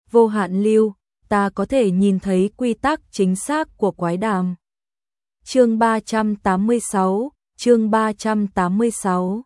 vô hạn lưu, ta có thể nhìn thấy quy tắc chính xác của quái đàm. Chương 386, chương 386.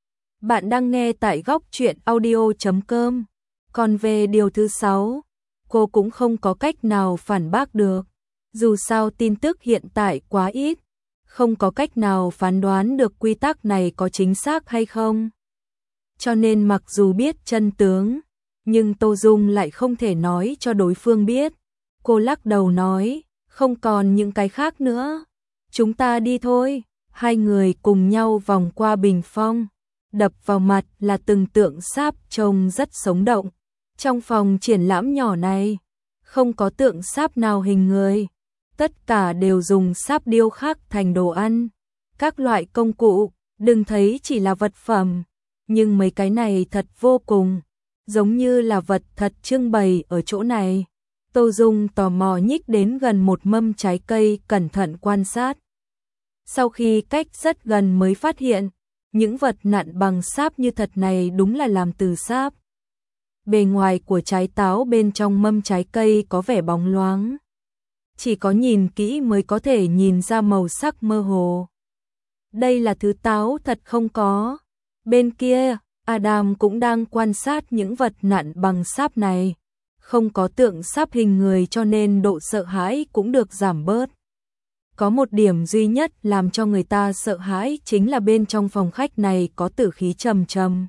Bạn đang nghe tại góc truyện audio.com. Còn về điều thứ 6, cô cũng không có cách nào phản bác được. Dù sao tin tức hiện tại quá ít, không có cách nào phán đoán được quy tắc này có chính xác hay không. Cho nên mặc dù biết chân tướng, nhưng Tô Dung lại không thể nói cho đối phương biết. Cô lắc đầu nói, không còn những cái khác nữa. Chúng ta đi thôi. Hai người cùng nhau vòng qua bình phong. Đập vào mặt là từng tượng sáp trông rất sống động. Trong phòng triển lãm nhỏ này, không có tượng sáp nào hình người. Tất cả đều dùng sáp điêu khắc thành đồ ăn. Các loại công cụ, đừng thấy chỉ là vật phẩm. Nhưng mấy cái này thật vô cùng, giống như là vật thật trưng bày ở chỗ này. Tô Dung tò mò nhích đến gần một mâm trái cây cẩn thận quan sát. Sau khi cách rất gần mới phát hiện, những vật nặn bằng sáp như thật này đúng là làm từ sáp. Bề ngoài của trái táo bên trong mâm trái cây có vẻ bóng loáng. Chỉ có nhìn kỹ mới có thể nhìn ra màu sắc mơ hồ. Đây là thứ táo thật không có. Bên kia, Adam cũng đang quan sát những vật nặn bằng sáp này. Không có tượng sáp hình người cho nên độ sợ hãi cũng được giảm bớt. Có một điểm duy nhất làm cho người ta sợ hãi chính là bên trong phòng khách này có tử khí trầm trầm.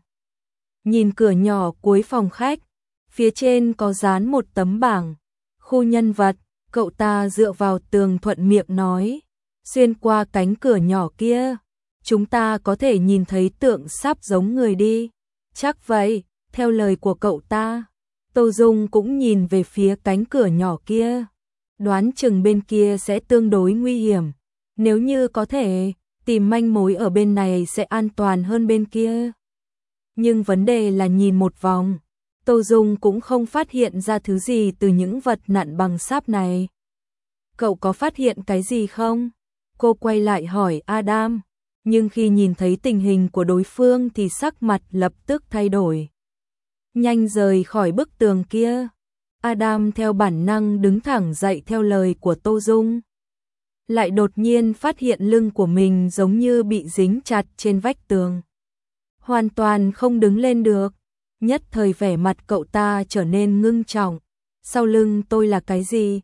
Nhìn cửa nhỏ cuối phòng khách, phía trên có dán một tấm bảng. Khu nhân vật, cậu ta dựa vào tường thuận miệng nói. Xuyên qua cánh cửa nhỏ kia, chúng ta có thể nhìn thấy tượng sáp giống người đi. Chắc vậy, theo lời của cậu ta. Tô Dung cũng nhìn về phía cánh cửa nhỏ kia. Đoán chừng bên kia sẽ tương đối nguy hiểm. Nếu như có thể, tìm manh mối ở bên này sẽ an toàn hơn bên kia. Nhưng vấn đề là nhìn một vòng, Tô Dung cũng không phát hiện ra thứ gì từ những vật nặn bằng sáp này. Cậu có phát hiện cái gì không? Cô quay lại hỏi Adam. Nhưng khi nhìn thấy tình hình của đối phương thì sắc mặt lập tức thay đổi. Nhanh rời khỏi bức tường kia. Adam theo bản năng đứng thẳng dậy theo lời của Tô Dung. Lại đột nhiên phát hiện lưng của mình giống như bị dính chặt trên vách tường. Hoàn toàn không đứng lên được. Nhất thời vẻ mặt cậu ta trở nên ngưng trọng. Sau lưng tôi là cái gì?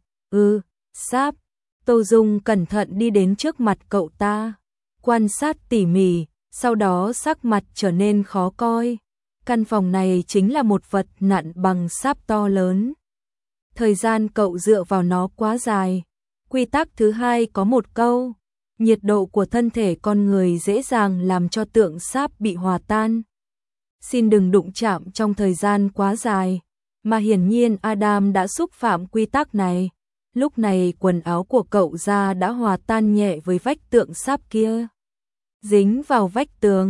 Sáp. Tô Dung cẩn thận đi đến trước mặt cậu ta. Quan sát tỉ mỉ, sau đó sắc mặt trở nên khó coi. Căn phòng này chính là một vật nặn bằng sáp to lớn. Thời gian cậu dựa vào nó quá dài. Quy tắc thứ hai có một câu. Nhiệt độ của thân thể con người dễ dàng làm cho tượng sáp bị hòa tan. Xin đừng đụng chạm trong thời gian quá dài. Mà hiển nhiên Adam đã xúc phạm quy tắc này. Lúc này quần áo của cậu da đã hòa tan nhẹ với vách tượng sáp kia. Dính vào vách tường.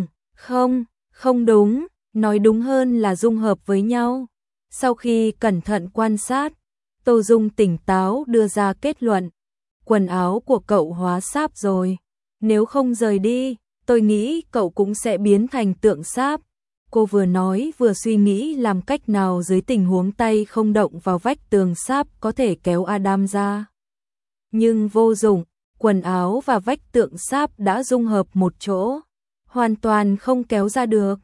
Không đúng. Nói đúng hơn là dung hợp với nhau. Sau khi cẩn thận quan sát, Tô Dung tỉnh táo đưa ra kết luận. Quần áo của cậu hóa sáp rồi. Nếu không rời đi, tôi nghĩ cậu cũng sẽ biến thành tượng sáp. Cô vừa nói vừa suy nghĩ làm cách nào dưới tình huống tay không động vào vách tường sáp có thể kéo Adam ra. Nhưng vô dụng, quần áo và vách tượng sáp đã dung hợp một chỗ. Hoàn toàn không kéo ra được.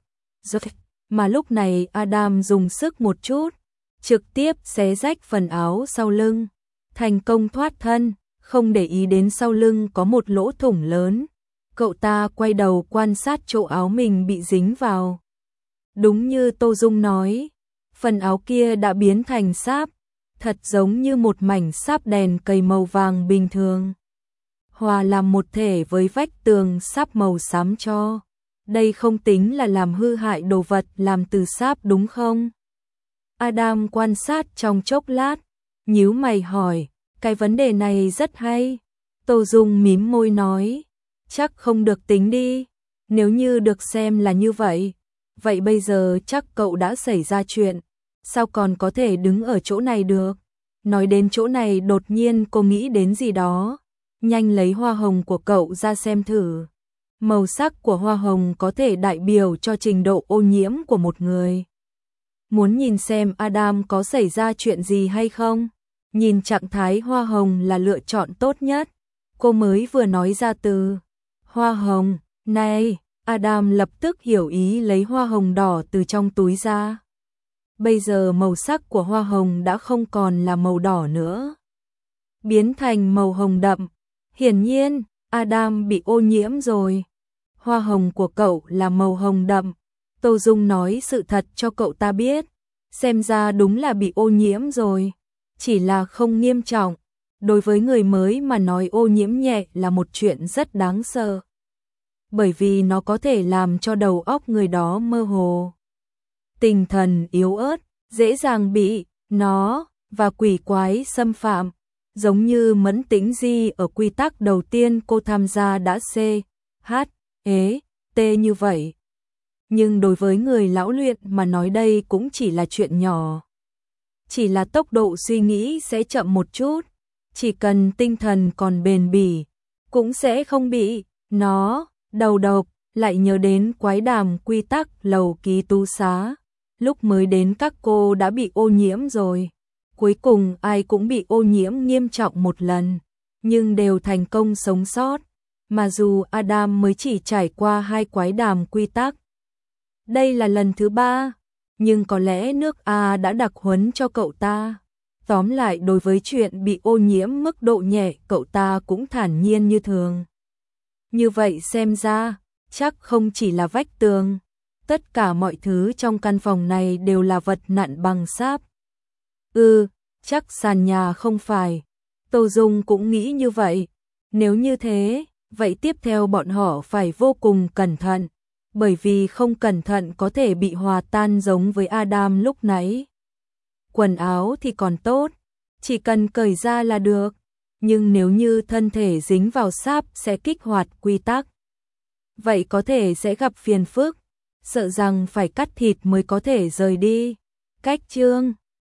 Mà lúc này Adam dùng sức một chút, trực tiếp xé rách phần áo sau lưng. Thành công thoát thân, không để ý đến sau lưng có một lỗ thủng lớn. Cậu ta quay đầu quan sát chỗ áo mình bị dính vào. Đúng như Tô Dung nói, phần áo kia đã biến thành sáp, thật giống như một mảnh sáp đèn cầy màu vàng bình thường. Hòa làm một thể với vách tường sáp màu xám cho. Đây không tính là làm hư hại đồ vật làm từ sáp đúng không? Adam quan sát trong chốc lát, nhíu mày hỏi, cái vấn đề này rất hay. Tô Dung mím môi nói, chắc không được tính đi. Nếu như được xem là như vậy, vậy bây giờ chắc cậu đã xảy ra chuyện. Sao còn có thể đứng ở chỗ này được? Nói đến chỗ này đột nhiên cô nghĩ đến gì đó. Nhanh lấy hoa hồng của cậu ra xem thử. Màu sắc của hoa hồng có thể đại biểu cho trình độ ô nhiễm của một người. Muốn nhìn xem Adam có xảy ra chuyện gì hay không? Nhìn trạng thái hoa hồng là lựa chọn tốt nhất. Cô mới vừa nói ra từ hoa hồng, này, Adam lập tức hiểu ý lấy hoa hồng đỏ từ trong túi ra. Bây giờ màu sắc của hoa hồng đã không còn là màu đỏ nữa, biến thành màu hồng đậm. Hiển nhiên, Adam bị ô nhiễm rồi. Hoa hồng của cậu là màu hồng đậm. Tô Dung nói sự thật cho cậu ta biết. Xem ra đúng là bị ô nhiễm rồi. Chỉ là không nghiêm trọng. Đối với người mới mà nói ô nhiễm nhẹ là một chuyện rất đáng sợ. Bởi vì nó có thể làm cho đầu óc người đó mơ hồ. Tinh thần yếu ớt, dễ dàng bị nó và quỷ quái xâm phạm. Giống như Mẫn Tĩnh Di ở quy tắc đầu tiên cô tham gia đã C, H, E, T như vậy. Nhưng đối với người lão luyện mà nói đây cũng chỉ là chuyện nhỏ. Chỉ là tốc độ suy nghĩ sẽ chậm một chút. Chỉ cần tinh thần còn bền bỉ, cũng sẽ không bị nó đầu độc. Lại nhớ đến quái đàm quy tắc lầu ký túc xá. Lúc mới đến các cô đã bị ô nhiễm rồi. Cuối cùng ai cũng bị ô nhiễm nghiêm trọng một lần, nhưng đều thành công sống sót. Mà dù Adam mới chỉ trải qua 2 quái đàm quy tắc. Đây là lần thứ 3, nhưng có lẽ nước A đã đặc huấn cho cậu ta. Tóm lại đối với chuyện bị ô nhiễm mức độ nhẹ cậu ta cũng thản nhiên như thường. Như vậy xem ra, chắc không chỉ là vách tường. Tất cả mọi thứ trong căn phòng này đều là vật nặn bằng sáp. Chắc sàn nhà không phải. Tô Dung cũng nghĩ như vậy. Nếu như thế, vậy tiếp theo bọn họ phải vô cùng cẩn thận. Bởi vì không cẩn thận có thể bị hòa tan giống với Adam lúc nãy. Quần áo thì còn tốt, chỉ cần cởi ra là được. Nhưng nếu như thân thể dính vào sáp sẽ kích hoạt quy tắc. Vậy có thể sẽ gặp phiền phức. Sợ rằng phải cắt thịt mới có thể rời đi. Cách chương